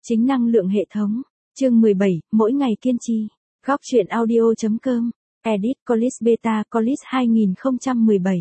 Chính năng lượng hệ thống. Chương 17, mỗi ngày kiên trì. Góc truyện audio.com. Edit Colis Beta Colis 2017.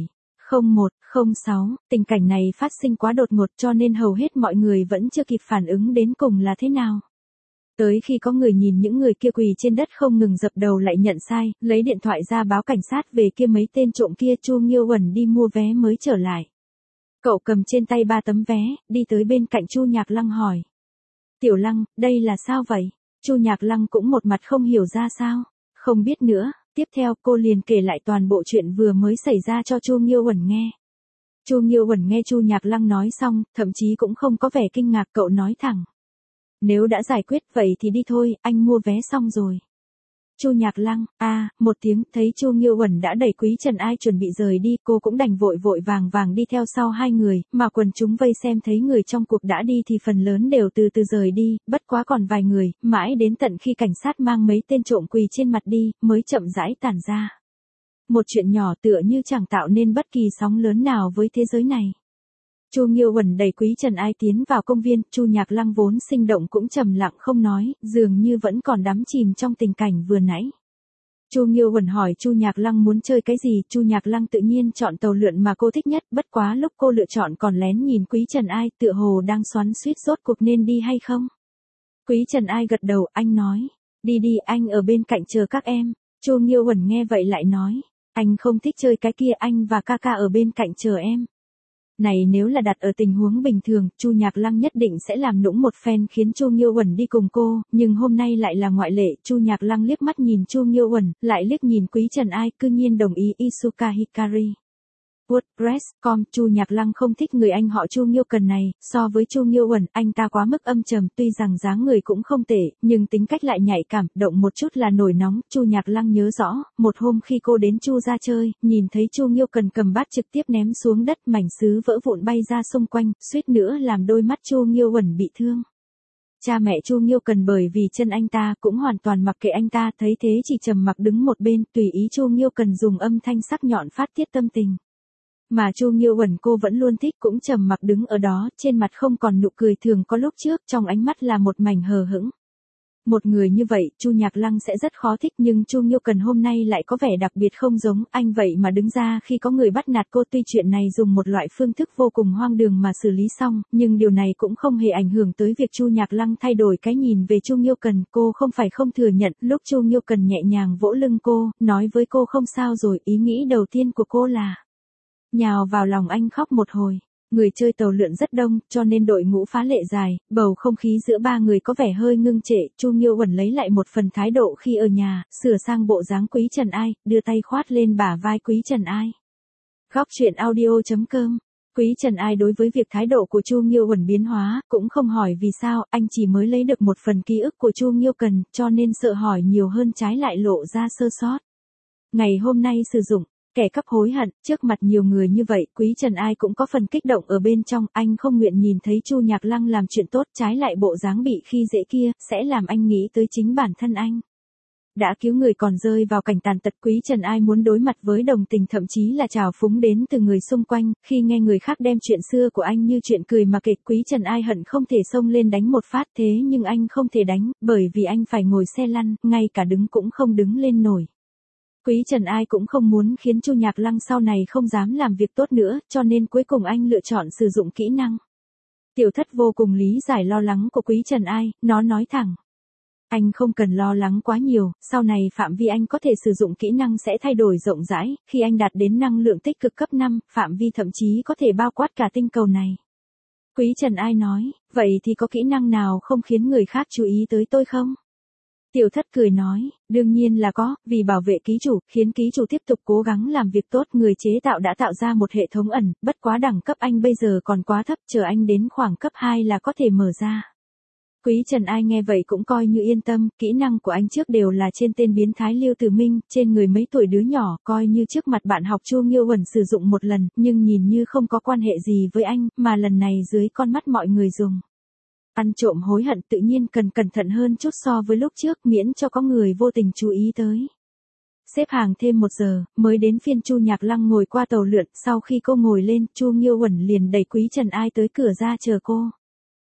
0106. Tình cảnh này phát sinh quá đột ngột cho nên hầu hết mọi người vẫn chưa kịp phản ứng đến cùng là thế nào. Tới khi có người nhìn những người kia quỳ trên đất không ngừng dập đầu lại nhận sai, lấy điện thoại ra báo cảnh sát về kia mấy tên trộm kia. Chu Nghiêu Uẩn đi mua vé mới trở lại. Cậu cầm trên tay 3 tấm vé, đi tới bên cạnh Chu Nhạc Lăng hỏi. Tiểu Lăng, đây là sao vậy? Chu Nhạc Lăng cũng một mặt không hiểu ra sao. Không biết nữa, tiếp theo cô liền kể lại toàn bộ chuyện vừa mới xảy ra cho Chu Nghiêu Uẩn nghe. Chu Nghiêu Uẩn nghe Chu Nhạc Lăng nói xong, thậm chí cũng không có vẻ kinh ngạc, cậu nói thẳng. Nếu đã giải quyết vậy thì đi thôi, anh mua vé xong rồi. Chu Nhạc Lăng, một tiếng, thấy Chu Nghiêu Uẩn đã đẩy Quý Trần Ai chuẩn bị rời đi, cô cũng đành vội vội vàng vàng đi theo sau hai người, mà quần chúng vây xem thấy người trong cuộc đã đi thì phần lớn đều từ từ rời đi, bất quá còn vài người, mãi đến tận khi cảnh sát mang mấy tên trộm quỳ trên mặt đi, mới chậm rãi tản ra. Một chuyện nhỏ tựa như chẳng tạo nên bất kỳ sóng lớn nào với thế giới này. Chu Nghiêu Uẩn đẩy Quý Trần Ai tiến vào công viên, Chu Nhạc Lăng vốn sinh động cũng trầm lặng không nói, dường như vẫn còn đắm chìm trong tình cảnh vừa nãy. Chu Nghiêu Uẩn hỏi Chu Nhạc Lăng muốn chơi cái gì, Chu Nhạc Lăng tự nhiên chọn tàu lượn mà cô thích nhất, bất quá lúc cô lựa chọn còn lén nhìn Quý Trần Ai, tựa hồ đang xoắn xuýt rốt cuộc nên đi hay không. Quý Trần Ai gật đầu, anh nói, đi đi, anh ở bên cạnh chờ các em. Chu Nghiêu Uẩn nghe vậy lại nói, anh không thích chơi cái kia, anh và ca ca ở bên cạnh chờ em. Này nếu là đặt ở tình huống bình thường, Chu Nhạc Lăng nhất định sẽ làm nũng một phen khiến Chu Nghiêu Uẩn đi cùng cô, nhưng hôm nay lại là ngoại lệ. Chu Nhạc Lăng liếc mắt nhìn Chu Nghiêu Uẩn, lại liếc nhìn Quý Trần Ai, cư nhiên đồng ý. Isuka Hikari. WordPress.com. Chu Nhạc Lăng không thích người anh họ Chu Nghiêu Cần này, so với Chu Nghiêu Uẩn, anh ta quá mức âm trầm, tuy rằng dáng người cũng không tệ, nhưng tính cách lại nhạy cảm, động một chút là nổi nóng. Chu Nhạc Lăng nhớ rõ, một hôm khi cô đến Chu ra chơi, nhìn thấy Chu Nghiêu Cần cầm bát trực tiếp ném xuống đất, mảnh sứ vỡ vụn bay ra xung quanh, suýt nữa làm đôi mắt Chu Nghiêu Uẩn bị thương. Cha mẹ Chu Nghiêu Cần bởi vì chân anh ta cũng hoàn toàn mặc kệ anh ta, thấy thế chỉ trầm mặc đứng một bên, tùy ý Chu Nghiêu Cần dùng âm thanh sắc nhọn phát tiết tâm tình. Mà Chu Nghiêu Uẩn cô vẫn luôn thích, cũng trầm mặc đứng ở đó, trên mặt không còn nụ cười thường có lúc trước, trong ánh mắt là một mảnh hờ hững. Một người như vậy, Chu Nhạc Lăng sẽ rất khó thích, nhưng Chu Nghiêu Cần hôm nay lại có vẻ đặc biệt không giống, anh vậy mà đứng ra khi có người bắt nạt cô. Tuy chuyện này dùng một loại phương thức vô cùng hoang đường mà xử lý xong, nhưng điều này cũng không hề ảnh hưởng tới việc Chu Nhạc Lăng thay đổi cái nhìn về Chu Nghiêu Cần. Cô không phải không thừa nhận, lúc Chu Nghiêu Cần nhẹ nhàng vỗ lưng cô, nói với cô không sao rồi, ý nghĩ đầu tiên của cô là nhào vào lòng anh khóc một hồi. Người chơi tàu lượn rất đông, cho nên đội ngũ phá lệ dài, bầu không khí giữa ba người có vẻ hơi ngưng trệ. Chu Nghiêu Uẩn lấy lại một phần thái độ khi ở nhà, sửa sang bộ dáng Quý Trần Ai, đưa tay khoát lên bả vai Quý Trần Ai. Góc truyện audio.com. Quý Trần Ai đối với việc thái độ của Chu Nghiêu Uẩn biến hóa, cũng không hỏi vì sao, anh chỉ mới lấy được một phần ký ức của Chu Nghiêu Cần, cho nên sợ hỏi nhiều hơn trái lại lộ ra sơ sót. Ngày hôm nay sử dụng kẻ cắp hối hận, trước mặt nhiều người như vậy, Quý Trần Ai cũng có phần kích động ở bên trong, anh không nguyện nhìn thấy Chu Nhạc Lăng làm chuyện tốt, trái lại bộ dáng bị khi dễ kia, sẽ làm anh nghĩ tới chính bản thân anh. Đã cứu người còn rơi vào cảnh tàn tật, Quý Trần Ai muốn đối mặt với đồng tình thậm chí là trào phúng đến từ người xung quanh, khi nghe người khác đem chuyện xưa của anh như chuyện cười mà kể, Quý Trần Ai hận không thể xông lên đánh một phát, thế nhưng anh không thể đánh, bởi vì anh phải ngồi xe lăn, ngay cả đứng cũng không đứng lên nổi. Quý Trần Ai cũng không muốn khiến Chu Nhạc Lăng sau này không dám làm việc tốt nữa, cho nên cuối cùng anh lựa chọn sử dụng kỹ năng. Tiểu Thất vô cùng lý giải lo lắng của Quý Trần Ai, nó nói thẳng. Anh không cần lo lắng quá nhiều, sau này phạm vi anh có thể sử dụng kỹ năng sẽ thay đổi rộng rãi, khi anh đạt đến năng lượng tích cực cấp 5, phạm vi thậm chí có thể bao quát cả tinh cầu này. Quý Trần Ai nói, vậy thì có kỹ năng nào không khiến người khác chú ý tới tôi không? Tiểu Thất cười nói, đương nhiên là có, vì bảo vệ ký chủ, khiến ký chủ tiếp tục cố gắng làm việc tốt, người chế tạo đã tạo ra một hệ thống ẩn, bất quá đẳng cấp anh bây giờ còn quá thấp, chờ anh đến khoảng cấp 2 là có thể mở ra. Quý Trần Ai nghe vậy cũng coi như yên tâm, kỹ năng của anh trước đều là trên tên biến thái Lưu Tử Minh, trên người mấy tuổi đứa nhỏ, coi như trước mặt bạn học Chu Nghiêu Uẩn sử dụng một lần, nhưng nhìn như không có quan hệ gì với anh, mà lần này dưới con mắt mọi người dùng. Ăn trộm hối hận tự nhiên cần cẩn thận hơn chút so với lúc trước, miễn cho có người vô tình chú ý tới. Xếp hàng thêm 1 giờ, mới đến phiên Chu Nhạc Lăng ngồi qua tàu lượn, sau khi cô ngồi lên, Chu Nghiêu Uẩn liền đẩy Quý Trần Ai tới cửa ra chờ cô.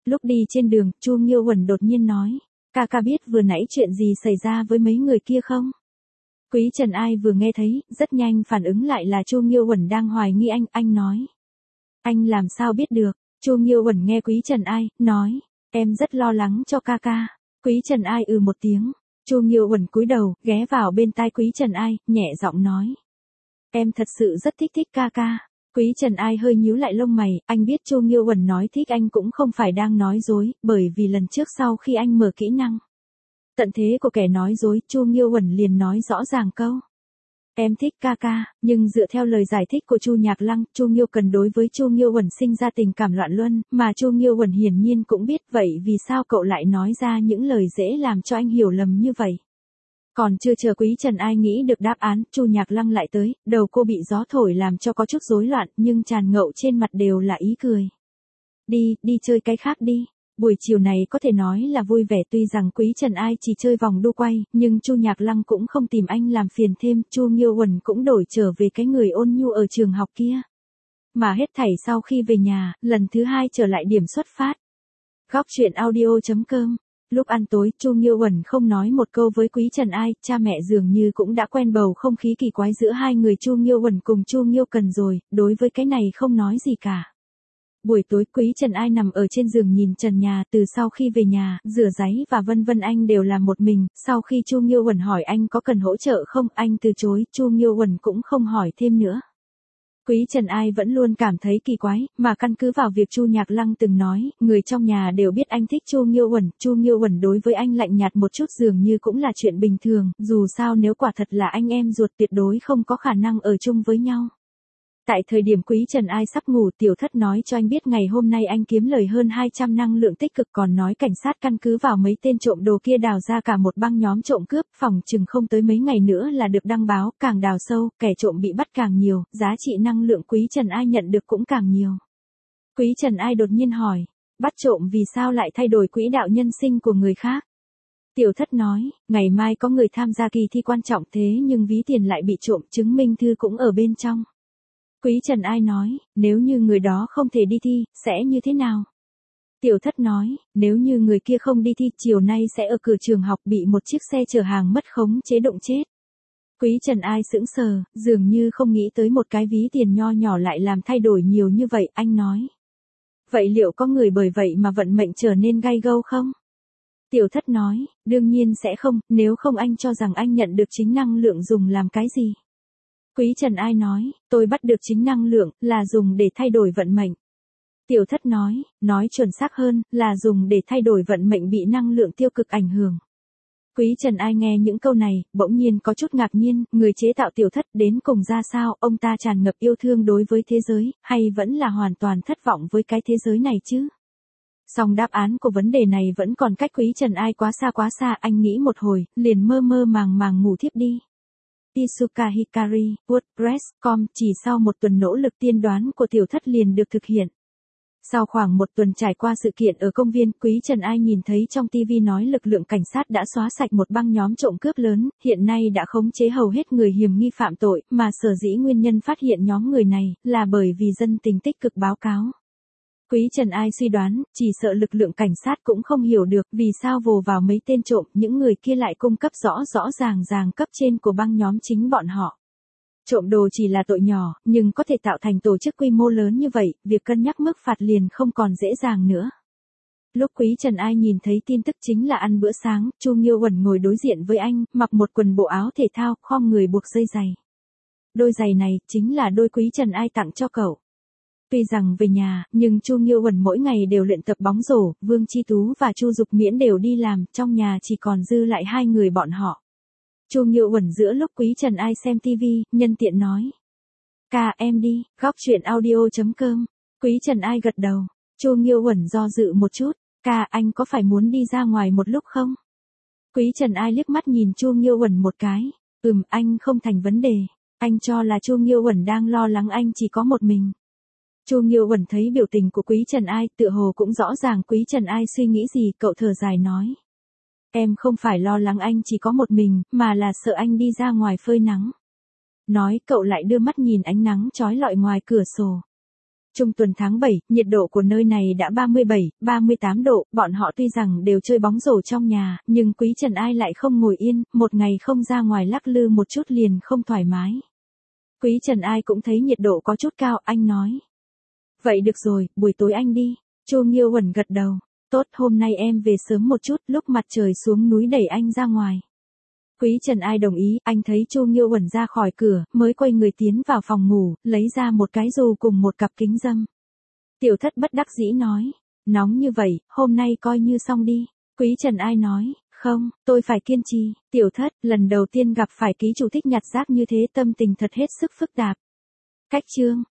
Lúc đi trên đường, Chu Nghiêu Uẩn đột nhiên nói, ca biết vừa nãy chuyện gì xảy ra với mấy người kia không? Quý Trần Ai vừa nghe thấy, rất nhanh phản ứng lại là Chu Nghiêu Uẩn đang hoài nghi anh nói. Anh làm sao biết được? Chu Nghiêu Uẩn nghe Quý Trần Ai, nói, em rất lo lắng cho ca. Quý Trần Ai một tiếng. Chu Nghiêu Uẩn cúi đầu, ghé vào bên tai Quý Trần Ai, nhẹ giọng nói. Em thật sự rất thích ca. Quý Trần Ai hơi nhíu lại lông mày, anh biết Chu Nghiêu Uẩn nói thích anh cũng không phải đang nói dối, bởi vì lần trước sau khi anh mở kỹ năng tận thế của kẻ nói dối, Chu Nghiêu Uẩn liền nói rõ ràng câu. Em thích ca, nhưng dựa theo lời giải thích của Chu Nhạc Lăng, Chu Nghiêu Cần đối với Chu Nghiêu Uẩn sinh ra tình cảm loạn luân, mà Chu Nghiêu Uẩn hiển nhiên cũng biết vậy vì sao cậu lại nói ra những lời dễ làm cho anh hiểu lầm như vậy. Còn chưa chờ Quý Trần Ai nghĩ được đáp án, Chu Nhạc Lăng lại tới, đầu cô bị gió thổi làm cho có chút rối loạn, nhưng tràn ngậu trên mặt đều là ý cười. Đi chơi cái khác đi. Buổi chiều này có thể nói là vui vẻ, tuy rằng Quý Trần Ai chỉ chơi vòng đu quay, nhưng Chu Nhạc Lăng cũng không tìm anh làm phiền thêm, Chu Nghiêu Uẩn cũng đổi trở về cái người ôn nhu ở trường học kia. Mà hết thảy sau khi về nhà, lần thứ 2 trở lại điểm xuất phát. Góc truyện audio.com. Lúc ăn tối, Chu Nghiêu Uẩn không nói một câu với Quý Trần Ai, cha mẹ dường như cũng đã quen bầu không khí kỳ quái giữa hai người Chu Nghiêu Uẩn cùng Chu Nghiêu Cần rồi, đối với cái này không nói gì cả. Buổi tối, Quý Trần Ai nằm ở trên giường nhìn trần nhà, từ sau khi về nhà, rửa ráy và vân vân anh đều làm một mình, sau khi Chu Nghiêu Uẩn hỏi anh có cần hỗ trợ không, anh từ chối, Chu Nghiêu Uẩn cũng không hỏi thêm nữa. Quý Trần Ai vẫn luôn cảm thấy kỳ quái, mà căn cứ vào việc Chu Nhạc Lăng từng nói, người trong nhà đều biết anh thích Chu Nghiêu Uẩn đối với anh lạnh nhạt một chút dường như cũng là chuyện bình thường, dù sao nếu quả thật là anh em ruột tuyệt đối không có khả năng ở chung với nhau. Tại thời điểm Quý Trần Ai sắp ngủ, Tiểu Thất nói cho anh biết ngày hôm nay anh kiếm lời hơn 200 năng lượng tích cực, còn nói cảnh sát căn cứ vào mấy tên trộm đồ kia đào ra cả một băng nhóm trộm cướp, phòng chừng không tới mấy ngày nữa là được đăng báo, càng đào sâu, kẻ trộm bị bắt càng nhiều, giá trị năng lượng Quý Trần Ai nhận được cũng càng nhiều. Quý Trần Ai đột nhiên hỏi, bắt trộm vì sao lại thay đổi quỹ đạo nhân sinh của người khác? Tiểu Thất nói, ngày mai có người tham gia kỳ thi quan trọng thế nhưng ví tiền lại bị trộm, chứng minh thư cũng ở bên trong. Quý Trần Ai nói, nếu như người đó không thể đi thi, sẽ như thế nào? Tiểu Thất nói, nếu như người kia không đi thi, chiều nay sẽ ở cửa trường học bị một chiếc xe chở hàng mất khống chế đụng chết. Quý Trần Ai sững sờ, dường như không nghĩ tới một cái ví tiền nho nhỏ lại làm thay đổi nhiều như vậy, anh nói. Vậy liệu có người bởi vậy mà vận mệnh trở nên gay gâu không? Tiểu Thất nói, đương nhiên sẽ không, nếu không anh cho rằng anh nhận được chính năng lượng dùng làm cái gì? Quý Trần Ai nói, tôi bắt được chính năng lượng, là dùng để thay đổi vận mệnh. Tiểu Thất nói chuẩn xác hơn, là dùng để thay đổi vận mệnh bị năng lượng tiêu cực ảnh hưởng. Quý Trần Ai nghe những câu này, bỗng nhiên có chút ngạc nhiên, người chế tạo Tiểu Thất đến cùng ra sao, ông ta tràn ngập yêu thương đối với thế giới, hay vẫn là hoàn toàn thất vọng với cái thế giới này chứ? Song đáp án của vấn đề này vẫn còn cách Quý Trần Ai quá xa, anh nghĩ một hồi, liền mơ màng ngủ thiếp đi. Isuka Hikari, WordPress.com, chỉ sau một tuần nỗ lực tiên đoán của Tiểu Thất liền được thực hiện. Sau khoảng một tuần trải qua sự kiện ở công viên, Quý Trần Ai nhìn thấy trong TV nói lực lượng cảnh sát đã xóa sạch một băng nhóm trộm cướp lớn, hiện nay đã khống chế hầu hết người hiểm nghi phạm tội, mà sở dĩ nguyên nhân phát hiện nhóm người này, là bởi vì dân tình tích cực báo cáo. Quý Trần Ai suy đoán, chỉ sợ lực lượng cảnh sát cũng không hiểu được vì sao vồ vào mấy tên trộm, những người kia lại cung cấp rõ ràng cấp trên của băng nhóm chính bọn họ. Trộm đồ chỉ là tội nhỏ, nhưng có thể tạo thành tổ chức quy mô lớn như vậy, việc cân nhắc mức phạt liền không còn dễ dàng nữa. Lúc Quý Trần Ai nhìn thấy tin tức chính là ăn bữa sáng, Chu Nghiêu Uẩn ngồi đối diện với anh, mặc một quần bộ áo thể thao, khom người buộc dây giày. Đôi giày này, chính là đôi Quý Trần Ai tặng cho cậu. Tuy rằng về nhà, nhưng Chu Nghiêu Uẩn mỗi ngày đều luyện tập bóng rổ, Vương Chi Tú và Chu Dục Miễn đều đi làm, trong nhà chỉ còn dư lại hai người bọn họ. Chu Nghiêu Uẩn giữa lúc Quý Trần Ai xem TV, nhân tiện nói. Ca em đi, góc truyện audio.com. Quý Trần Ai gật đầu. Chu Nghiêu Uẩn do dự một chút. Ca, anh có phải muốn đi ra ngoài một lúc không? Quý Trần Ai liếc mắt nhìn Chu Nghiêu Uẩn một cái. Anh không thành vấn đề. Anh cho là Chu Nghiêu Uẩn đang lo lắng anh chỉ có một mình. Chu Nghiêu Uẩn thấy biểu tình của Quý Trần Ai, tựa hồ cũng rõ ràng Quý Trần Ai suy nghĩ gì, cậu thở dài nói. Em không phải lo lắng anh chỉ có một mình, mà là sợ anh đi ra ngoài phơi nắng. Nói, cậu lại đưa mắt nhìn ánh nắng chói lọi ngoài cửa sổ. Trung tuần tháng 7, nhiệt độ của nơi này đã 37, 38 độ, bọn họ tuy rằng đều chơi bóng rổ trong nhà, nhưng Quý Trần Ai lại không ngồi yên, một ngày không ra ngoài lắc lư một chút liền không thoải mái. Quý Trần Ai cũng thấy nhiệt độ có chút cao, anh nói. Vậy được rồi, buổi tối anh đi. Chu Nghiêu Huẩn gật đầu. Tốt, hôm nay em về sớm một chút, lúc mặt trời xuống núi đẩy anh ra ngoài. Quý Trần Ai đồng ý, anh thấy Chu Nghiêu Huẩn ra khỏi cửa, mới quay người tiến vào phòng ngủ, lấy ra một cái dù cùng một cặp kính râm. Tiểu Thất bất đắc dĩ nói, nóng như vậy, hôm nay coi như xong đi. Quý Trần Ai nói, không, tôi phải kiên trì. Tiểu Thất, lần đầu tiên gặp phải ký chủ thích nhặt rác như thế tâm tình thật hết sức phức tạp. Cách chương.